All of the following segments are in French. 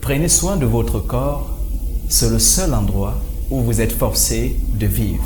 Prenez soin de votre corps, c'est le seul endroit où vous êtes forcé de vivre.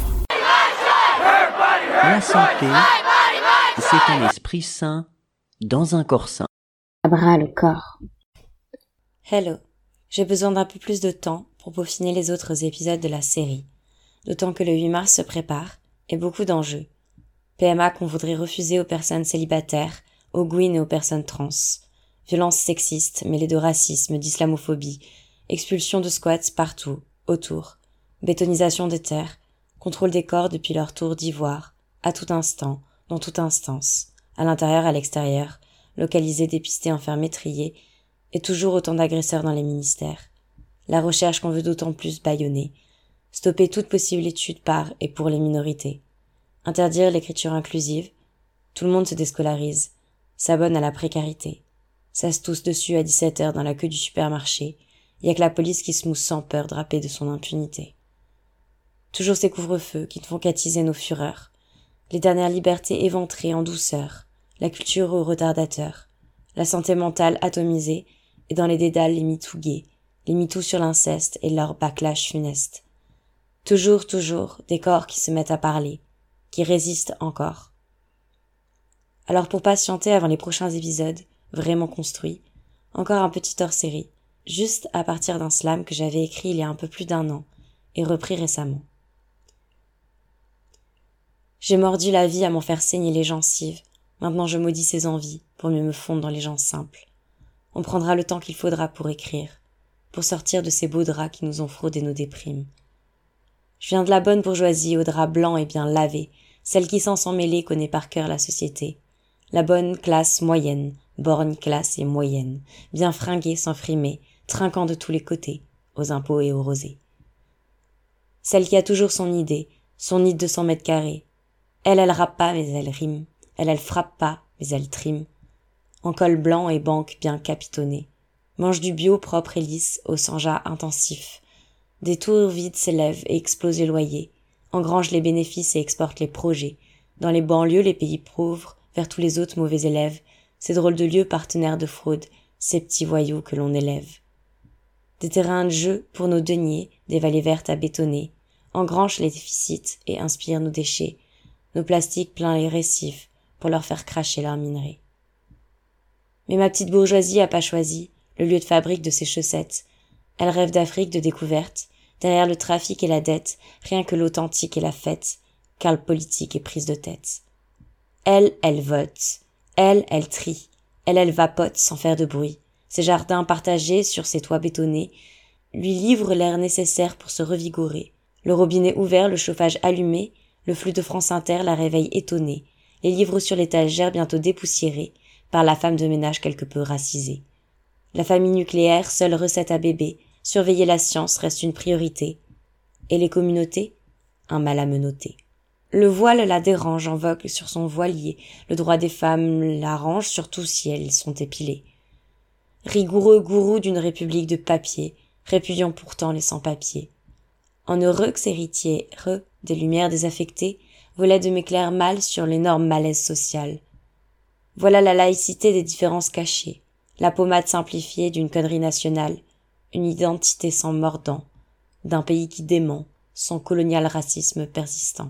La santé, c'est un esprit sain dans un corps sain. À bras le corps. Hello, j'ai besoin d'un peu plus de temps pour peaufiner les autres épisodes de la série, d'autant que le 8 mars se prépare et beaucoup d'enjeux. PMA qu'on voudrait refuser aux personnes célibataires, aux gouines et aux personnes trans. Violences sexistes mêlées de racisme, d'islamophobie, expulsion de squats partout, autour, bétonisation des terres, contrôle des corps depuis leur tour d'ivoire, à tout instant, dans toute instance, à l'intérieur, à l'extérieur, localisés, dépistés, enfermés, triés, et toujours autant d'agresseurs dans les ministères. La recherche qu'on veut d'autant plus bâillonner. Stopper toute possible étude par et pour les minorités. Interdire l'écriture inclusive. Tout le monde se déscolarise, s'abonne à la précarité. Ça se tousse dessus à 17h dans la queue du supermarché. Y a que la police qui se mousse sans peur drapée de son impunité. Toujours ces couvre-feux qui ne font qu'attiser nos fureurs. Les dernières libertés éventrées en douceur. La culture aux retardateurs. La santé mentale atomisée. Et dans les dédales les MeToo gays, les MeToo sur l'inceste et leur backlash funeste. Toujours, des corps qui se mettent à parler, qui résistent encore. Alors pour patienter avant les prochains épisodes, vraiment construits, encore un petit hors-série, juste à partir d'un slam que j'avais écrit il y a un peu plus d'1 an, et repris récemment. J'ai mordu la vie à m'en faire saigner les gencives, maintenant je maudis ses envies pour mieux me fondre dans les gens simples. On prendra le temps qu'il faudra pour écrire, pour sortir de ces beaux draps qui nous ont fraudé nos déprimes. Je viens de la bonne bourgeoisie aux draps blancs et bien lavés, celle qui sans s'en mêler connaît par cœur la société. La bonne classe moyenne, borgne classe et moyenne, bien fringuée sans frimer, trinquant de tous les côtés, aux impôts et aux rosés. Celle qui a toujours son idée, son nid de 100 mètres carrés. Elle rappe pas mais elle rime, elle frappe pas mais elle trime. En col blanc et banque bien capitonnée. Mange du bio propre et lisse au sanja intensif. Des tours vides s'élèvent et explosent les loyers. Engrange les bénéfices et exporte les projets. Dans les banlieues, les pays pauvres, vers tous les autres mauvais élèves. Ces drôles de lieux partenaires de fraude, ces petits voyous que l'on élève. Des terrains de jeu pour nos deniers, des vallées vertes à bétonner. Engrange les déficits et inspire nos déchets. Nos plastiques pleins les récifs pour leur faire cracher leurs minerais. Mais ma petite bourgeoisie a pas choisi le lieu de fabrique de ses chaussettes. Elle rêve d'Afrique de découverte, derrière le trafic et la dette, rien que l'authentique et la fête, car le politique est prise de tête. Elle vote. Elle trie. Elle vapote sans faire de bruit. Ses jardins partagés sur ses toits bétonnés lui livrent l'air nécessaire pour se revigorer. Le robinet ouvert, le chauffage allumé, le flux de France Inter la réveille étonnée. Les livres sur l'étagère bientôt dépoussiérés par la femme de ménage quelque peu racisée. La famille nucléaire, seule recette à bébé, surveiller la science reste une priorité. Et les communautés, un mal à menotter. Le voile la dérange, en vogue sur son voilier. Le droit des femmes l'arrange, surtout si elles sont épilées. Rigoureux gourou d'une république de papier, répudiant pourtant les sans-papiers. En heureux héritier, des lumières désaffectées, volait de m'éclairer mal sur l'énorme malaise social. Voilà la laïcité des différences cachées, la pommade simplifiée d'une connerie nationale, une identité sans mordant, d'un pays qui dément, son colonial racisme persistant.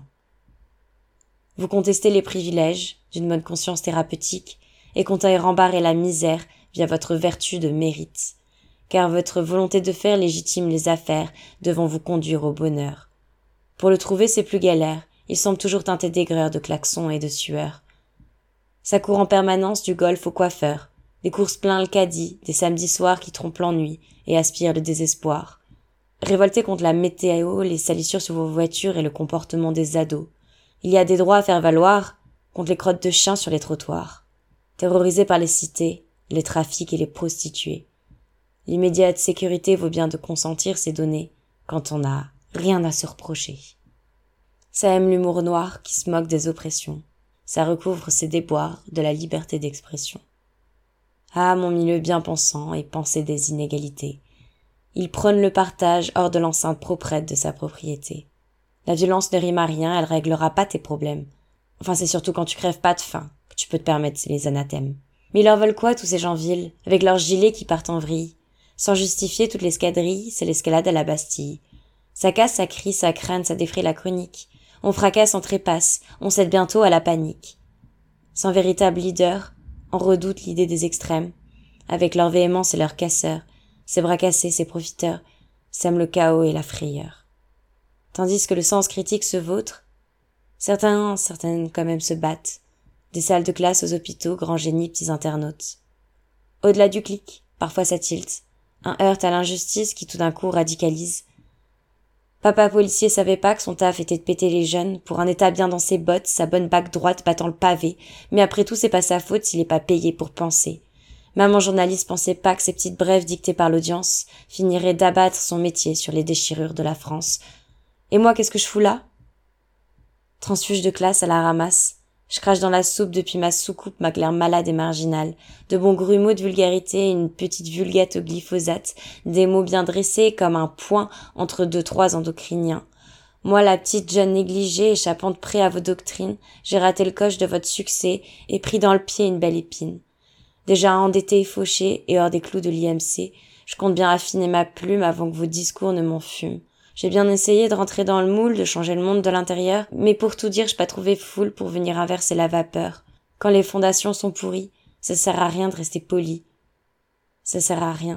Vous contestez les privilèges d'une bonne conscience thérapeutique et comptez rembarrer la misère via votre vertu de mérite, car votre volonté de faire légitime les affaires devant vous conduire au bonheur. Pour le trouver, c'est plus galère, il semble toujours teinté d'aigreur, de klaxons et de sueur. Ça court en permanence du golf au coiffeur, des courses plein le caddie, des samedis soirs qui trompent l'ennui et aspirent le désespoir. Révolté contre la météo, les salissures sur vos voitures et le comportement des ados. Il y a des droits à faire valoir contre les crottes de chiens sur les trottoirs. Terrorisé par les cités, les trafics et les prostituées. L'immédiate sécurité vaut bien de consentir ces données quand on n'a rien à se reprocher. Ça aime l'humour noir qui se moque des oppressions. Ça recouvre ses déboires de la liberté d'expression. Ah, mon milieu bien pensant et pensé des inégalités. Il prône le partage hors de l'enceinte proprette de sa propriété. La violence ne rime à rien, elle réglera pas tes problèmes. Enfin, c'est surtout quand tu crèves pas de faim que tu peux te permettre les anathèmes. Mais ils leur veulent quoi, tous ces gens vils, avec leurs gilets qui partent en vrille? Sans justifier toute l'escadrille, c'est l'escalade à la Bastille. Ça casse, ça crie, ça crâne, ça défraie la chronique. On fracasse, on trépasse, on cède bientôt à la panique. Sans véritable leader, on redoute l'idée des extrêmes. Avec leur véhémence et leur casseurs, ces bras cassés, ces profiteurs, sèment le chaos et la frayeur. Tandis que le sens critique se vautre, certaines quand même se battent. Des salles de classe aux hôpitaux, grands génies, petits internautes. Au-delà du clic, parfois ça tilte. Un heurt à l'injustice qui tout d'un coup radicalise. Papa policier savait pas que son taf était de péter les jeunes, pour un état bien dans ses bottes, sa bonne bague droite battant le pavé, mais après tout c'est pas sa faute s'il est pas payé pour penser. Maman journaliste pensait pas que ces petites brèves dictées par l'audience finiraient d'abattre son métier sur les déchirures de la France. Et moi, qu'est-ce que je fous là? Transfuge de classe à la ramasse. Je crache dans la soupe depuis ma soucoupe, ma glaire malade et marginale. De bons grumeaux de vulgarité et une petite vulgate au glyphosate. Des mots bien dressés comme un point entre 2-3 endocriniens. Moi, la petite jeune négligée, échappant de près à vos doctrines, j'ai raté le coche de votre succès et pris dans le pied une belle épine. Déjà endettée et fauchée et hors des clous de l'IMC, je compte bien affiner ma plume avant que vos discours ne m'enfument. J'ai bien essayé de rentrer dans le moule, de changer le monde de l'intérieur, mais pour tout dire, j'ai pas trouvé foule pour venir inverser la vapeur. Quand les fondations sont pourries, ça sert à rien de rester poli. Ça sert à rien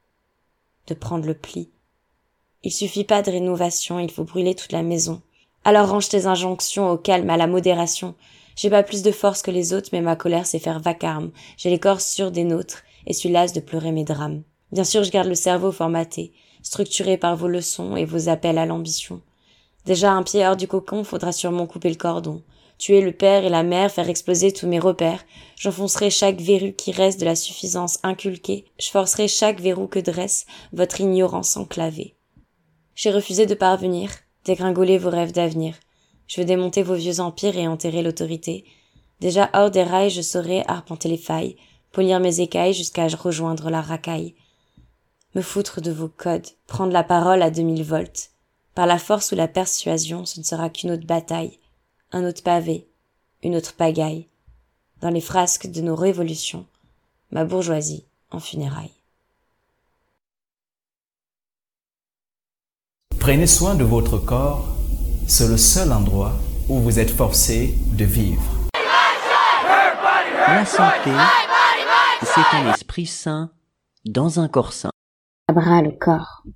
de prendre le pli. Il suffit pas de rénovation, il faut brûler toute la maison. Alors range tes injonctions au calme, à la modération. J'ai pas plus de force que les autres, mais ma colère sait faire vacarme. J'ai les corps sûrs des nôtres, et suis lasse de pleurer mes drames. Bien sûr, je garde le cerveau formaté, structuré par vos leçons et vos appels à l'ambition. Déjà un pied hors du cocon, faudra sûrement couper le cordon. Tuer le père et la mère, faire exploser tous mes repères. J'enfoncerai chaque verrue qui reste de la suffisance inculquée. Je forcerai chaque verrou que dresse votre ignorance enclavée. J'ai refusé de parvenir, dégringoler vos rêves d'avenir. Je veux démonter vos vieux empires et enterrer l'autorité. Déjà hors des rails, je saurai arpenter les failles, polir mes écailles jusqu'à rejoindre la racaille. Me foutre de vos codes, prendre la parole à 2000 volts. Par la force ou la persuasion, ce ne sera qu'une autre bataille, un autre pavé, une autre pagaille. Dans les frasques de nos révolutions, ma bourgeoisie en funérailles. Prenez soin de votre corps, c'est le seul endroit où vous êtes forcé de vivre. La santé, c'est un esprit sain dans un corps sain. À bras le corps.